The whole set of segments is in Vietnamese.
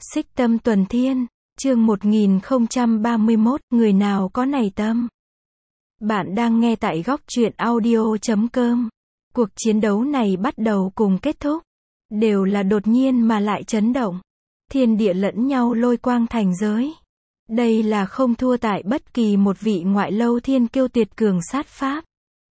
Xích Tâm Tuần Thiên, chương 1031, người nào có này tâm. Bạn đang nghe tại góc truyện audio.com. Cuộc chiến đấu này bắt đầu cùng kết thúc, đều là đột nhiên mà lại chấn động. Thiên địa lẫn nhau lôi quang thành giới. Đây là không thua tại bất kỳ một vị ngoại lâu thiên kiêu tuyệt cường sát pháp.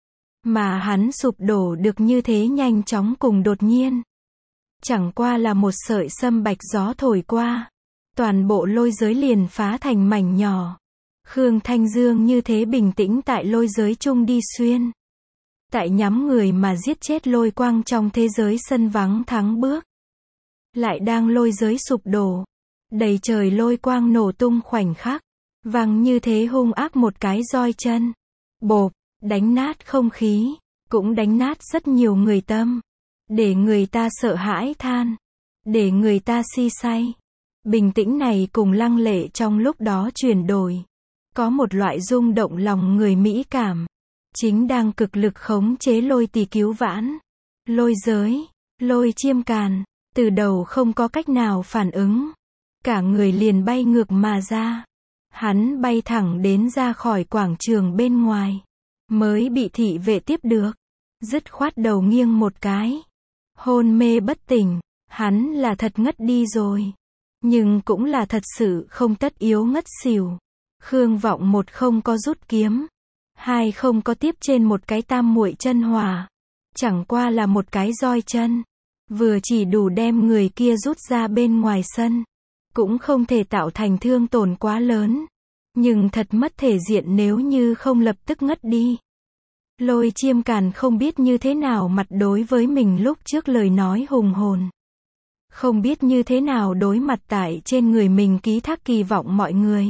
Mà hắn sụp đổ được như thế nhanh chóng cùng đột nhiên. Chẳng qua là một sợi sâm bạch gió thổi qua. Toàn bộ lôi giới liền phá thành mảnh nhỏ. Khương Thanh Dương như thế bình tĩnh tại lôi giới chung đi xuyên. Tại nhắm người mà giết chết lôi quang trong thế giới sân vắng thắng bước. Lại đang lôi giới sụp đổ. Đầy trời lôi quang nổ tung khoảnh khắc. Vang như thế hung ác một cái roi chân. Bộp, đánh nát không khí. Cũng đánh nát rất nhiều người tâm. Để người ta sợ hãi than. Để người ta si say. Bình tĩnh này cùng lăng lệ trong lúc đó chuyển đổi. Có một loại rung động lòng người mỹ cảm. Chính đang cực lực khống chế lôi tỳ cứu vãn. Lôi giới, lôi chiêm càn, từ đầu không có cách nào phản ứng. Cả người liền bay ngược mà ra. Hắn bay thẳng đến ra khỏi quảng trường bên ngoài. Mới bị thị vệ tiếp được. Dứt khoát đầu nghiêng một cái. Hôn mê bất tỉnh. Hắn là thật ngất đi rồi. Nhưng cũng là thật sự không tất yếu ngất xỉu. Khương Vọng một không có rút kiếm. Hai không có tiếp trên một cái tam muội chân hỏa. Chẳng qua là một cái roi chân. Vừa chỉ đủ đem người kia rút ra bên ngoài sân. Cũng không thể tạo thành thương tổn quá lớn. Nhưng thật mất thể diện nếu như không lập tức ngất đi. Lôi chiêm càn không biết như thế nào mặt đối với mình lúc trước lời nói hùng hồn. Không biết như thế nào đối mặt tại trên người mình ký thác kỳ vọng mọi người.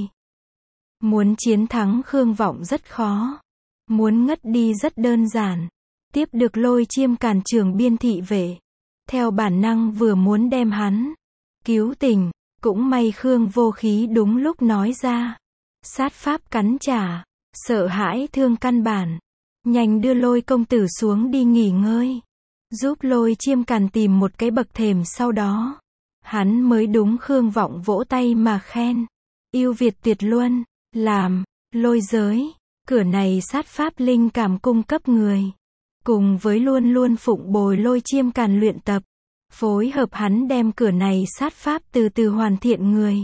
Muốn chiến thắng Khương Vọng rất khó. Muốn ngất đi rất đơn giản. Tiếp được lôi chiêm càn trường biên thị vệ. Theo bản năng vừa muốn đem hắn cứu tỉnh. Cũng may Khương Vô Khí đúng lúc nói ra. Sát pháp cắn trả. Sợ hãi thương căn bản. Nhanh đưa lôi công tử xuống đi nghỉ ngơi. Giúp lôi chiêm càn tìm một cái bậc thềm sau đó. Hắn mới đúng Khương Vọng vỗ tay mà khen. Yêu Việt tuyệt luân. Làm, lôi giới. Cửa này sát pháp linh cảm cung cấp người. Cùng với luôn luôn phụng bồi lôi chiêm càn luyện tập. Phối hợp hắn đem cửa này sát pháp từ từ hoàn thiện người.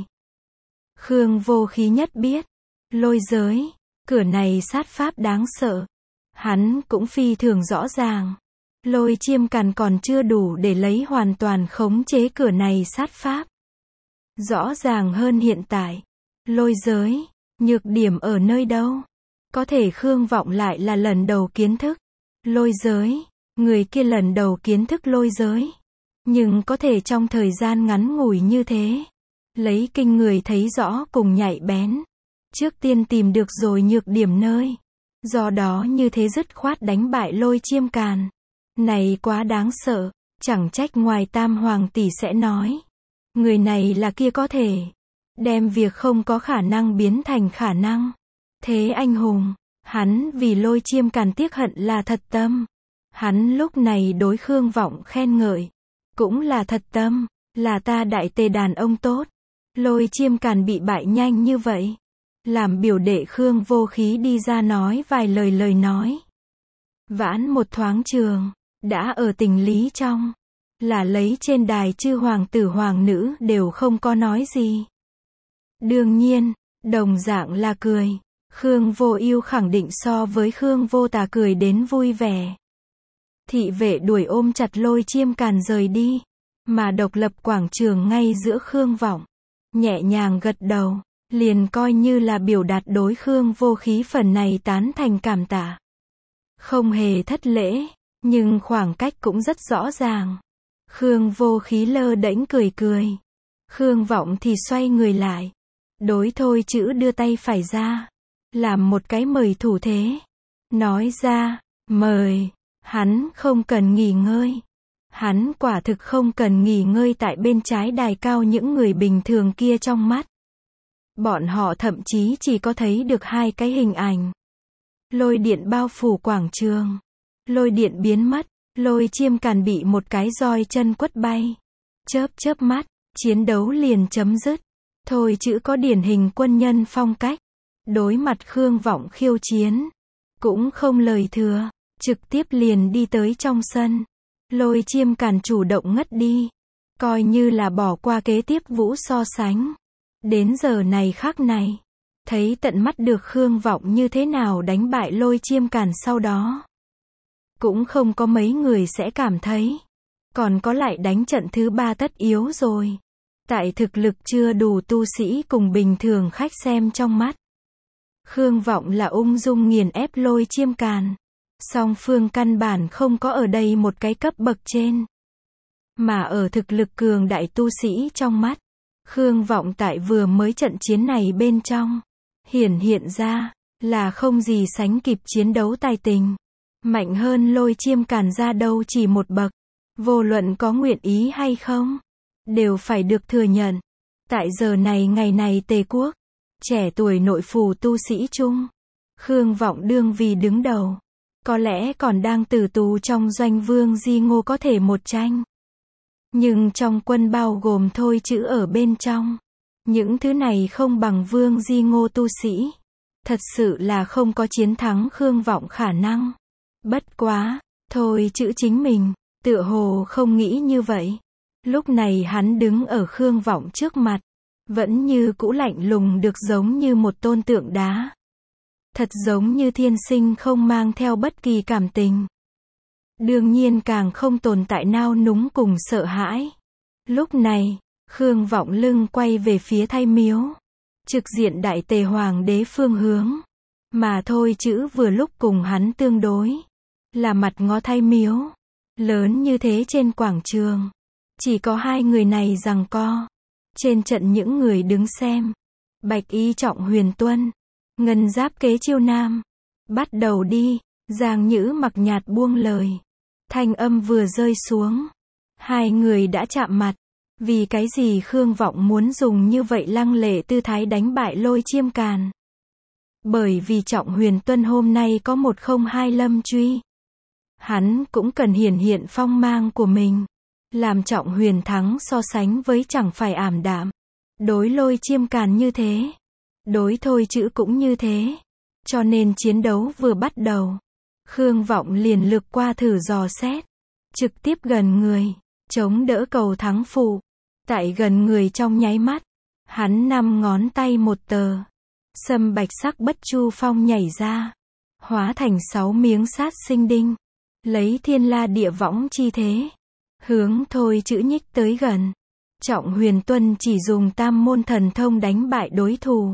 Khương Vô Khí nhất biết. Lôi giới. Cửa này sát pháp đáng sợ. Hắn cũng phi thường rõ ràng. Lôi chiêm càn còn chưa đủ để lấy hoàn toàn khống chế cửa này sát pháp. Rõ ràng hơn hiện tại. Lôi giới. Nhược điểm ở nơi đâu? Có thể Khương Vọng lại là lần đầu kiến thức. Lôi giới. Người kia lần đầu kiến thức lôi giới. Nhưng có thể trong thời gian ngắn ngủi như thế. Lấy kinh người thấy rõ cùng nhạy bén. Trước tiên tìm được rồi nhược điểm nơi. Do đó như thế dứt khoát đánh bại lôi chiêm càn. Này quá đáng sợ. Chẳng trách ngoài tam hoàng tỷ sẽ nói. Người này là kia có thể. Đem việc không có khả năng biến thành khả năng. Thế anh hùng. Hắn vì lôi chiêm càn tiếc hận là thật tâm. Hắn lúc này đối Khương Vọng khen ngợi. Cũng là thật tâm. Là ta đại tề đàn ông tốt. Lôi chiêm càn bị bại nhanh như vậy. Làm biểu đệ Khương Vô Khí đi ra nói vài lời nói. Vãn một thoáng trường. Đã ở tình lý trong. Là lấy trên đài chư hoàng tử hoàng nữ đều không có nói gì. Đương nhiên, đồng dạng là cười. Khương Vô Ưu khẳng định so với Khương Vô Tà cười đến vui vẻ. Thị vệ đuổi ôm chặt lôi chiêm càn rời đi. Mà độc lập quảng trường ngay giữa Khương Vọng. Nhẹ nhàng gật đầu. Liền coi như là biểu đạt đối Khương Vô Khí phần này tán thành cảm tạ. Không hề thất lễ. Nhưng khoảng cách cũng rất rõ ràng. Khương Vô Khí lơ đễnh cười cười. Khương Vọng thì xoay người lại. Đối thôi chữ đưa tay phải ra. Làm một cái mời thủ thế. Nói ra, mời. Hắn không cần nghỉ ngơi. Hắn quả thực không cần nghỉ ngơi tại bên trái đài cao những người bình thường kia trong mắt. Bọn họ thậm chí chỉ có thấy được hai cái hình ảnh. Lôi điện bao phủ quảng trường. Lôi điện biến mất. Lôi chiêm càn bị một cái roi chân quất bay. Chớp chớp mắt. chiến đấu liền chấm dứt. Thôi chữ có điển hình quân nhân phong cách. Đối mặt Khương Vọng khiêu chiến, cũng không lời thừa, trực tiếp liền đi tới trong sân. Lôi Chiêm Càn chủ động ngất đi, coi như là bỏ qua kế tiếp vũ so sánh. Đến giờ này khắc này, thấy tận mắt được Khương Vọng như thế nào đánh bại Lôi Chiêm Càn sau đó. Cũng không có mấy người sẽ cảm thấy, còn có lại đánh trận thứ 3 tất yếu rồi. Tại thực lực chưa đủ tu sĩ cùng bình thường khách xem trong mắt. Khương Vọng là ung dung nghiền ép Lôi Chiêm Càn. Song phương căn bản không có ở đây một cái cấp bậc trên. Mà ở thực lực cường đại tu sĩ trong mắt. Khương Vọng tại vừa mới trận chiến này bên trong. Hiện ra, là không gì sánh kịp chiến đấu tài tình. Mạnh hơn Lôi Chiêm Càn ra đâu chỉ một bậc. Vô luận có nguyện ý hay không, đều phải được thừa nhận. Tại giờ này ngày này Tề quốc, trẻ tuổi nội phù tu sĩ chung, Khương Vọng đương vì đứng đầu. Có lẽ còn đang tử tù trong doanh Vương Di Ngô có thể một tranh. Nhưng trong quân bao gồm Thôi chữ ở bên trong. Những thứ này không bằng Vương Di Ngô tu sĩ. Thật sự là không có chiến thắng Khương Vọng khả năng. Bất quá, Thôi chữ chính mình, tựa hồ không nghĩ như vậy. Lúc này hắn đứng ở Khương Vọng trước mặt. Vẫn như cũ lạnh lùng được giống như một tôn tượng đá. Thật giống như thiên sinh không mang theo bất kỳ cảm tình. Đương nhiên càng không tồn tại nao núng cùng sợ hãi. Lúc này, Khương Vọng lưng quay về phía Thay Miếu. Trực diện Đại Tề Hoàng đế phương hướng. Mà Thôi chữ vừa lúc cùng hắn tương đối. Là mặt ngó Thay Miếu. Lớn như thế trên quảng trường. Chỉ có hai người này giằng co. Trên trận những người đứng xem. Bạch y Trọng Huyền Tuân. Ngân Giáp kế Chiêu Nam. Bắt đầu đi. Giang Nhữ mặc nhạt buông lời. Thanh âm vừa rơi xuống. Hai người đã chạm mặt. Vì cái gì Khương Vọng muốn dùng như vậy lăng lệ tư thái đánh bại Lôi Chiêm Càn? Bởi vì Trọng Huyền Tuân hôm nay có 102 lâm truy. Hắn cũng cần hiển hiện phong mang của mình. Làm Trọng Huyền thắng so sánh với chẳng phải ảm đạm. Đối Lôi Chiêm Càn như thế. Đối Thôi chữ cũng như thế. Cho nên chiến đấu vừa bắt đầu. Khương Vọng liền lược qua thử dò xét. Trực tiếp gần người. Chống đỡ cầu thắng phụ. Tại gần người trong nháy mắt. Hắn 5 ngón tay một tờ. Sâm bạch sắc bất chu phong nhảy ra. Hóa thành 6 miếng sát sinh đinh. Lấy thiên la địa võng chi thế. Hướng Thôi chữ nhích tới gần. Trọng Huyền Tuân chỉ dùng tam môn thần thông đánh bại đối thủ.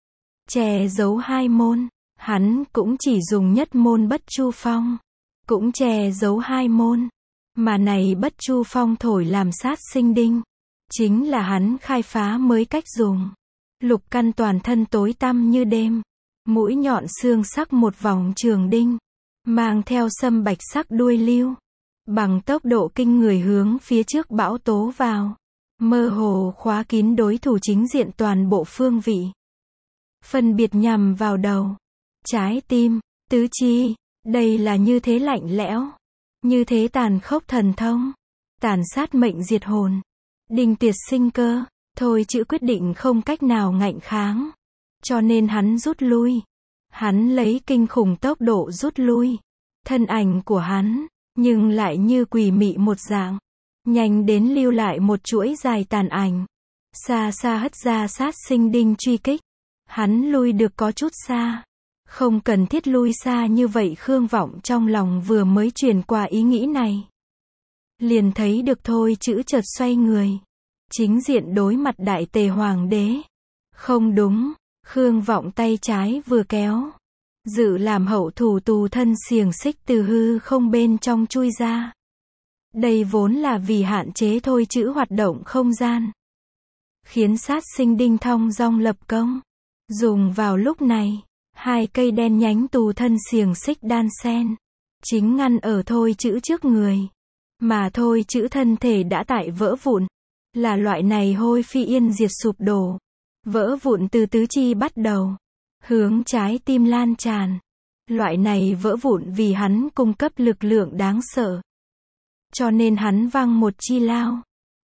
Che giấu 2 môn. Hắn cũng chỉ dùng nhất môn bất chu phong. Cũng che giấu 2 môn. Mà này bất chu phong thổi làm sát sinh đinh. Chính là hắn khai phá mới cách dùng. Lục căn toàn thân tối tăm như đêm. Mũi nhọn xương sắc một vòng trường đinh. Mang theo sâm bạch sắc đuôi lưu. Bằng tốc độ kinh người hướng phía trước bão tố vào. Mơ hồ khóa kín đối thủ chính diện toàn bộ phương vị. Phân biệt nhằm vào đầu. Trái tim, tứ chi. Đây là như thế lạnh lẽo. Như thế tàn khốc thần thông. Tàn sát mệnh diệt hồn. Đình tuyệt sinh cơ. Thôi chữ quyết định không cách nào ngạnh kháng. Cho nên hắn rút lui. Hắn lấy kinh khủng tốc độ rút lui. Thân ảnh của hắn, nhưng lại như quỷ mị một dạng. Nhanh đến lưu lại một chuỗi dài tàn ảnh. Xa xa hất ra sát sinh đinh truy kích. Hắn lui được có chút xa. Không cần thiết lui xa như vậy Khương Vọng trong lòng vừa mới truyền qua ý nghĩ này. Liền thấy được Thôi chữ chợt xoay người. Chính diện đối mặt Đại Tề Hoàng đế. Không đúng, Khương Vọng tay trái vừa kéo. Dự làm hậu thủ tù thân xiềng xích từ hư không bên trong chui ra. Đây vốn là vì hạn chế Thôi chữ hoạt động không gian. Khiến sát sinh đinh thong dong lập công. Dùng vào lúc này. 2 cây đen nhánh tù thân xiềng xích đan xen. Chính ngăn ở Thôi chữ trước người. Mà Thôi chữ thân thể đã tại vỡ vụn. Là loại này hôi phi yên diệt sụp đổ. Vỡ vụn từ tứ chi bắt đầu. Hướng trái tim lan tràn. Loại này vỡ vụn vì hắn cung cấp lực lượng đáng sợ. Cho nên hắn văng một chi lao.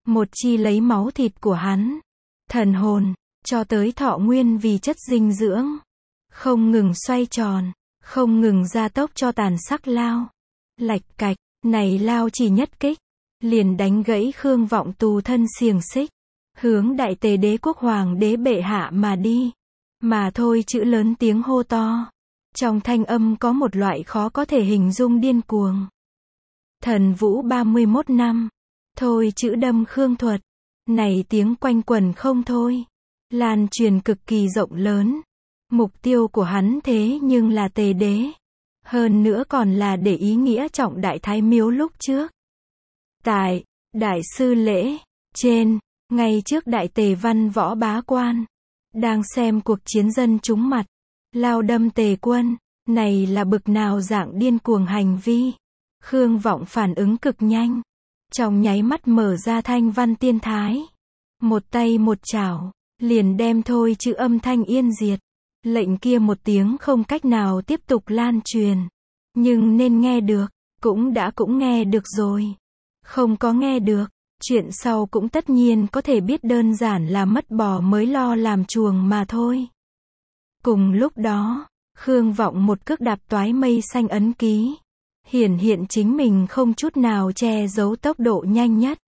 một chi lấy máu thịt của hắn, thần hồn, cho tới thọ nguyên vì chất dinh dưỡng, không ngừng xoay tròn, không ngừng gia tốc cho tàn sắc lao. Lạch cạch, này lao chỉ nhất kích, liền đánh gãy Khương Vọng tù thân xiềng xích, hướng đại tề đế quốc hoàng đế bệ hạ mà đi. Mà thôi chữ lớn tiếng hô to. Trong thanh âm có một loại khó có thể hình dung điên cuồng. Thần vũ 31 năm. Thôi chữ đâm Khương thuật. Này tiếng quanh quẩn không thôi. Lan truyền cực kỳ rộng lớn. Mục tiêu của hắn thế nhưng là tề đế. Hơn nữa còn là để ý nghĩa trọng đại thái miếu lúc trước. Tại, đại sư lễ, trên, ngay trước đại tề văn võ bá quan. Đang xem cuộc chiến dân chúng mặt. Lao đâm tề quân. Này là bực nào dạng điên cuồng hành vi. Khương Vọng phản ứng cực nhanh. Trong nháy mắt mở ra thanh văn tiên thái. Một tay một chảo. Liền đem thôi chữ âm thanh yên diệt. Lệnh kia một tiếng không cách nào tiếp tục lan truyền. Nhưng nên nghe được. Cũng nghe được rồi. Không có nghe được. Chuyện sau cũng tất nhiên có thể biết đơn giản là mất bò mới lo làm chuồng mà thôi. Cùng lúc đó, Khương Vọng một cước đạp toái mây xanh ấn ký. Hiển hiện chính mình không chút nào che giấu tốc độ nhanh nhất.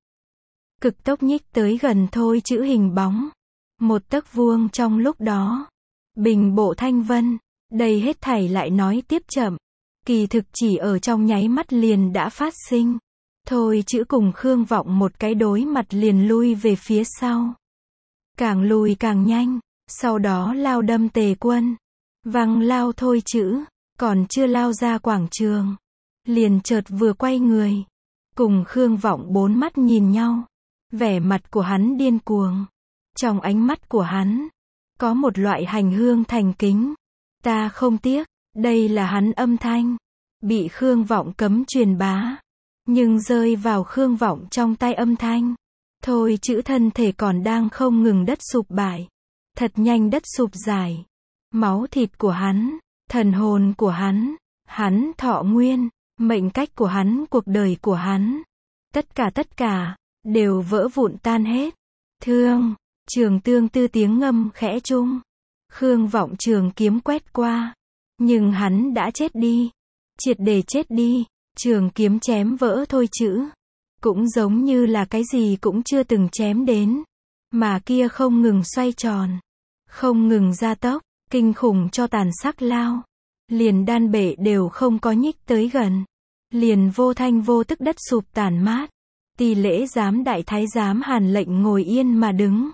Cực tốc nhích tới gần thôi chữ hình bóng. Một tấc vuông trong lúc đó. Bình bộ thanh vân. Đây hết thảy lại nói tiếp chậm. Kỳ thực chỉ ở trong nháy mắt liền đã phát sinh. Thôi chữ cùng Khương Vọng một cái đối mặt liền lui về phía sau. Càng lùi càng nhanh. Sau đó lao đâm tề quân. Văng lao thôi chữ. Còn chưa lao ra quảng trường. Liền chợt vừa quay người. Cùng Khương Vọng bốn mắt nhìn nhau. Vẻ mặt của hắn điên cuồng. Trong ánh mắt của hắn. Có một loại hành hương thành kính. Ta không tiếc. Đây là hắn âm thanh. Bị Khương Vọng cấm truyền bá. Nhưng rơi vào Khương Vọng trong tay âm thanh. Thôi chữ thân thể còn đang không ngừng đất sụp bại. Thật nhanh đất sụp dài. Máu thịt của hắn. Thần hồn của hắn. Hắn thọ nguyên. Mệnh cách của hắn, cuộc đời của hắn. Tất cả. Đều vỡ vụn tan hết. Thương. Trường tương tư tiếng ngâm khẽ chung. Khương Vọng trường kiếm quét qua. Nhưng hắn đã chết đi. Triệt để chết đi. Trường kiếm chém vỡ thôi chữ. Cũng giống như là cái gì cũng chưa từng chém đến. Mà kia không ngừng xoay tròn. Không ngừng gia tốc. Kinh khủng cho tàn sắc lao. Liền đan bể đều không có nhích tới gần. Liền vô thanh vô tức đất sụp tàn mát. Tỳ lễ giám đại thái giám Hàn lệnh ngồi yên mà đứng.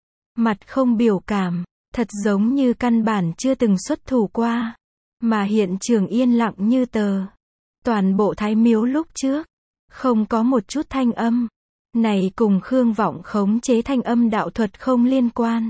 Mặt không biểu cảm. Thật giống như căn bản chưa từng xuất thủ qua. Mà hiện trường yên lặng như tờ. Toàn bộ thái miếu lúc trước. Không có một chút thanh âm. Này cùng Khương Vọng khống chế thanh âm đạo thuật không liên quan.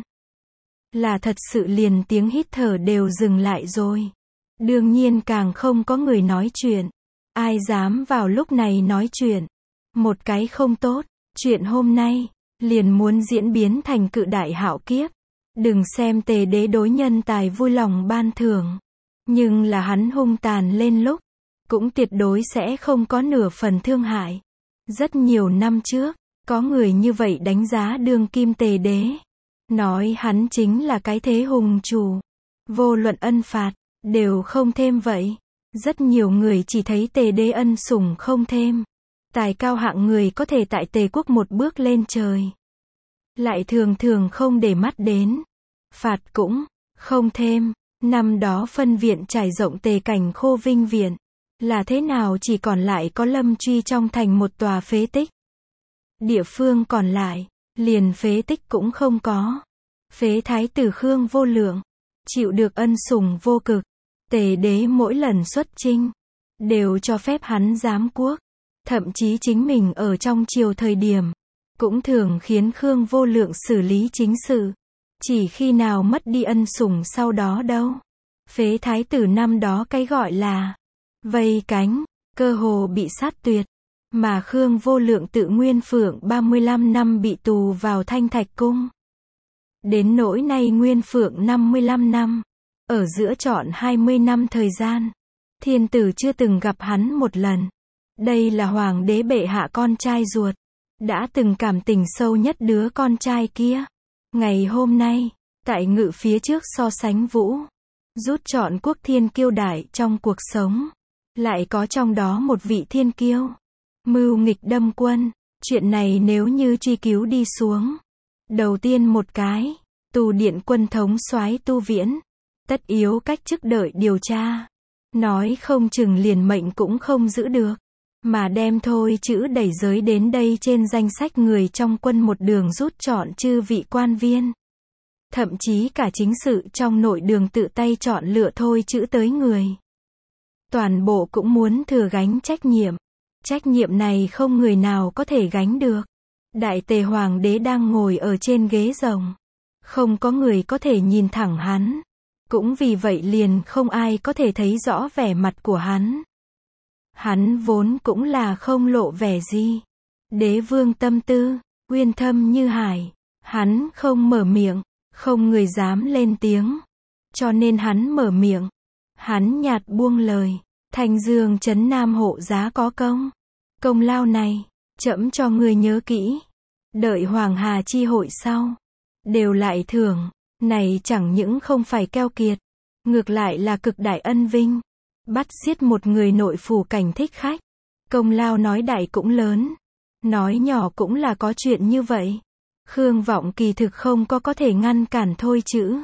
Là thật sự liền tiếng hít thở đều dừng lại rồi. Đương nhiên càng không có người nói chuyện. Ai dám vào lúc này nói chuyện. Một cái không tốt. Chuyện hôm nay. Liền muốn diễn biến thành cự đại hạo kiếp. Đừng xem tề đế đối nhân tài vui lòng ban thưởng. Nhưng là hắn hung tàn lên lúc. Cũng tuyệt đối sẽ không có nửa phần thương hại. Rất nhiều năm trước. Có người như vậy đánh giá đương kim tề đế. Nói hắn chính là cái thế hùng chủ. Vô luận ân phạt. Đều không thêm vậy. Rất nhiều người chỉ thấy tề đế ân sủng không thêm. Tài cao hạng người có thể tại tề quốc một bước lên trời. Lại thường không để mắt đến. Phạt cũng không thêm. Năm đó phân viện trải rộng tề cảnh khô vinh viện. Là thế nào chỉ còn lại có Lâm Truy trong thành một tòa phế tích. Địa phương còn lại. Liền phế tích cũng không có. Phế thái tử Khương Vô Lượng. Chịu được ân sủng vô cực. Tề đế mỗi lần xuất chinh. Đều cho phép hắn giám quốc. Thậm chí chính mình ở trong triều thời điểm. Cũng thường khiến Khương Vô Lượng xử lý chính sự. Chỉ khi nào mất đi ân sủng sau đó đâu. Phế thái tử năm đó cái gọi là vây cánh. Cơ hồ bị sát tuyệt. Mà Khương Vô Lượng tự nguyên phượng 35 năm bị tù vào Thanh Thạch Cung. Đến nỗi nay nguyên phượng 55 năm. Ở giữa trọn 20 năm thời gian. Thiên tử chưa từng gặp hắn một lần. Đây là hoàng đế bệ hạ con trai ruột. đã từng cảm tình sâu nhất đứa con trai kia. Ngày hôm nay, tại ngự phía trước so sánh vũ, rút chọn quốc thiên kiêu đại trong cuộc sống. Lại có trong đó một vị thiên kiêu, mưu nghịch đâm quân. Chuyện này nếu như truy cứu đi xuống, đầu tiên một cái, tù điện quân thống soái Tu Viễn, tất yếu cách chức đợi điều tra. Nói không chừng liền mệnh cũng không giữ được, mà đem thôi chữ đẩy giới đến đây trên danh sách người trong quân một đường rút chọn chư vị quan viên. Thậm chí cả chính sự trong nội đường tự tay chọn lựa thôi chữ tới người. Toàn bộ cũng muốn thừa gánh trách nhiệm. Trách nhiệm này không người nào có thể gánh được. Đại tề hoàng đế đang ngồi ở trên ghế rồng. Không có người có thể nhìn thẳng hắn. Cũng vì vậy liền không ai có thể thấy rõ vẻ mặt của hắn. Hắn vốn cũng là không lộ vẻ gì. Đế vương tâm tư, uyên thâm như hải. Hắn không mở miệng, không người dám lên tiếng. Cho nên hắn mở miệng. Hắn nhạt buông lời. Thanh Dương trấn Nam hộ giá có công. Công lao này, trẫm cho ngươi nhớ kỹ. Đợi Hoàng Hà chi hội sau, đều lại thưởng. Này chẳng những không phải keo kiệt, ngược lại là cực đại ân vinh. Bắt giết một người nội phủ cảnh thích khách. Công lao nói đại cũng lớn, nói nhỏ cũng là có chuyện như vậy. Khương Vọng kỳ thực không có thể ngăn cản thôi chữ.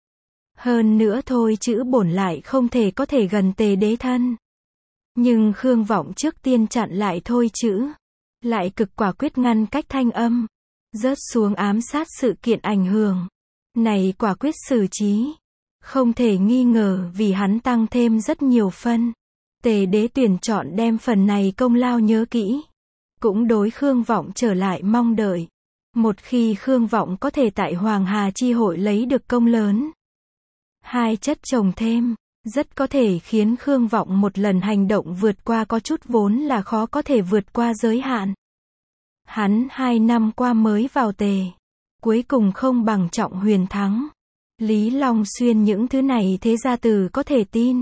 Hơn nữa thôi chữ bổn lại không thể có thể gần tề đế thân. Nhưng Khương Vọng trước tiên chặn lại thôi chữ. Lại cực quả quyết ngăn cách thanh âm. Rớt xuống ám sát sự kiện ảnh hưởng. Này quả quyết xử trí. Không thể nghi ngờ vì hắn tăng thêm rất nhiều phân. Tề đế tuyển chọn đem phần này công lao nhớ kỹ. Cũng đối Khương Vọng trở lại mong đợi. Một khi Khương Vọng có thể tại Hoàng Hà chi hội lấy được công lớn. Hai chất chồng thêm, rất có thể khiến Khương Vọng một lần hành động vượt qua có chút vốn là khó có thể vượt qua giới hạn. Hắn 2 năm qua mới vào tề. Cuối cùng không bằng Trọng Huyền thắng. Lý Long Xuyên những thứ này thế gia từ có thể tin.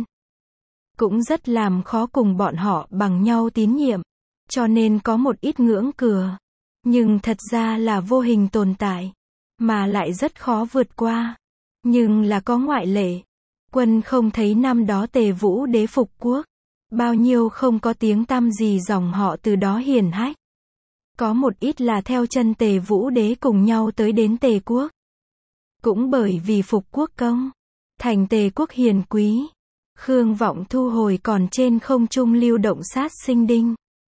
Cũng rất làm khó cùng bọn họ bằng nhau tín nhiệm. Cho nên có một ít ngưỡng cửa. Nhưng thật ra là vô hình tồn tại. Mà lại rất khó vượt qua. Nhưng là có ngoại lệ. Quân không thấy năm đó Tề Vũ đế phục quốc. Bao nhiêu không có tiếng tăm gì dòng họ từ đó hiển hách. Có một ít là theo chân Tề Vũ đế cùng nhau tới đến Tề quốc. Cũng bởi vì phục quốc công. Thành Tề quốc hiền quý. Khương Vọng thu hồi còn trên không trung lưu động sát sinh đinh.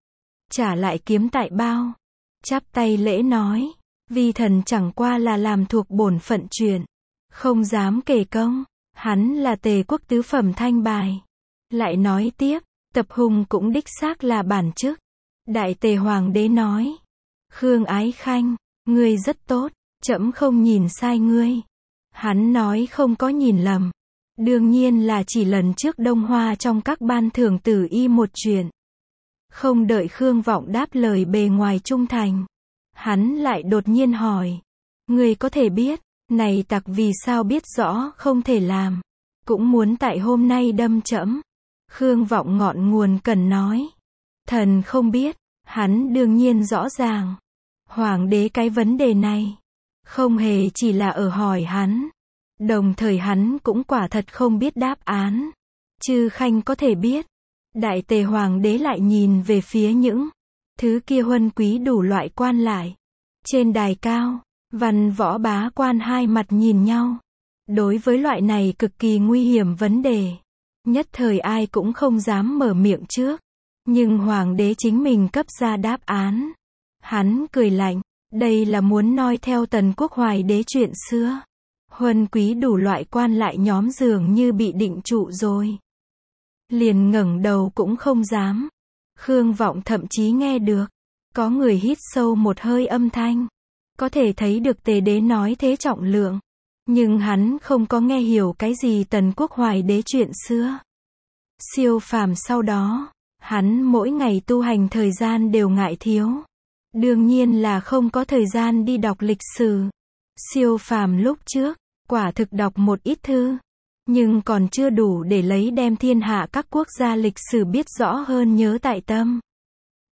Trả lại kiếm tại bao. Chắp tay lễ nói. Vi thần chẳng qua là làm thuộc bổn phận chuyện. Không dám kể công. Hắn là Tề quốc tứ phẩm thanh bài. Lại nói tiếp. Tập Hùng cũng đích xác là bản chức. Đại Tề Hoàng đế nói. Khương Ái Khanh, ngươi rất tốt. Trẫm không nhìn sai ngươi. Hắn nói không có nhìn lầm. Đương nhiên là chỉ lần trước Đông Hoa trong các ban thưởng tử y một chuyện. Không đợi Khương Vọng đáp lời bề ngoài trung thành. Hắn lại đột nhiên hỏi. Ngươi có thể biết, này tặc vì sao biết rõ không thể làm. Cũng muốn tại hôm nay đâm trẫm. Khương Vọng ngọn nguồn cần nói. Thần không biết, hắn đương nhiên rõ ràng. Hoàng đế cái vấn đề này. Không hề chỉ là ở hỏi hắn. Đồng thời hắn cũng quả thật không biết đáp án. Chư Khanh có thể biết. Đại Tề Hoàng đế lại nhìn về phía những thứ kia huân quý đủ loại quan lại. Trên đài cao, văn võ bá quan hai mặt nhìn nhau. Đối với loại này cực kỳ nguy hiểm vấn đề. Nhất thời ai cũng không dám mở miệng trước. Nhưng Hoàng đế chính mình cấp ra đáp án. Hắn cười lạnh. Đây là muốn noi theo Tần Quốc Hoài đế chuyện xưa. Huân quý đủ loại quan lại nhóm dường như bị định trụ rồi. Liền ngẩng đầu cũng không dám. Khương Vọng thậm chí nghe được. Có người hít sâu một hơi âm thanh. Có thể thấy được Tề đế nói thế trọng lượng. Nhưng hắn không có nghe hiểu cái gì Tần Quốc Hoài đế chuyện xưa. Siêu phàm sau đó, hắn mỗi ngày tu hành thời gian đều ngại thiếu. Đương nhiên là không có thời gian đi đọc lịch sử. Siêu phàm lúc trước, quả thực đọc một ít thư. Nhưng còn chưa đủ để lấy đem thiên hạ các quốc gia lịch sử biết rõ hơn nhớ tại tâm.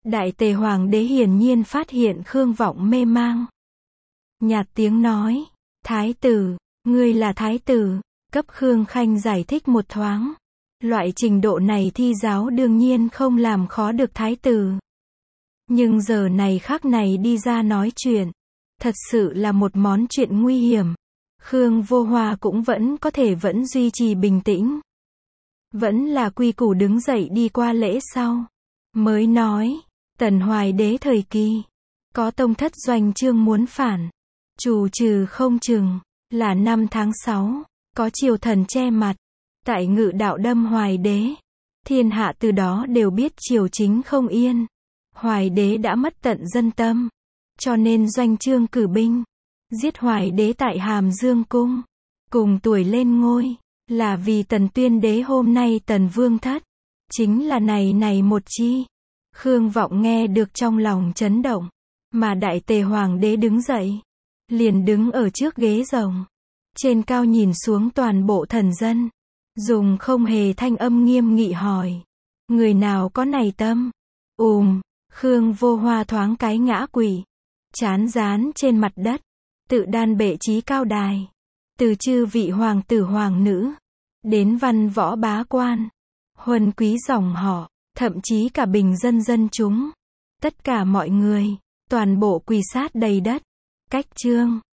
Đại tề hoàng đế hiển nhiên phát hiện Khương Vọng mê mang. Nhạt tiếng nói, thái tử, ngươi là thái tử, cấp Khương Khanh giải thích một thoáng. Loại trình độ này thi giáo đương nhiên không làm khó được thái tử. Nhưng giờ này khắc này đi ra nói chuyện, thật sự là một món chuyện nguy hiểm. Khương Vô Hoa cũng vẫn duy trì bình tĩnh. Vẫn là quy củ đứng dậy đi qua lễ sau. Mới nói, Tần Hoài đế thời kỳ, có tông thất Doanh Trương muốn phản. Chủ trừ không chừng, là năm tháng 6, có triều thần che mặt. Tại Ngự Đạo đâm Hoài đế. Thiên hạ từ đó đều biết triều chính không yên. Hoài đế đã mất tận dân tâm. Cho nên Doanh Trương cử binh. Giết Hoài đế tại Hàm Dương Cung. Cùng tuổi lên ngôi. Là vì Tần Tuyên đế hôm nay Tần Vương thất. Chính là này một chi. Khương Vọng nghe được trong lòng chấn động. Mà Đại Tề Hoàng đế đứng dậy. Liền đứng ở trước ghế rồng. Trên cao nhìn xuống toàn bộ thần dân. Dùng không hề thanh âm nghiêm nghị hỏi. Người nào có này tâm? Khương Vô Hoa thoáng cái ngã quỵ. Chán dán trên mặt đất. Tự đan bệ trí cao đài. Từ chư vị hoàng tử hoàng nữ. Đến văn võ bá quan. Huân quý dòng họ. Thậm chí cả bình dân dân chúng. Tất cả mọi người. Toàn bộ quỳ sát đầy đất. Cách chương.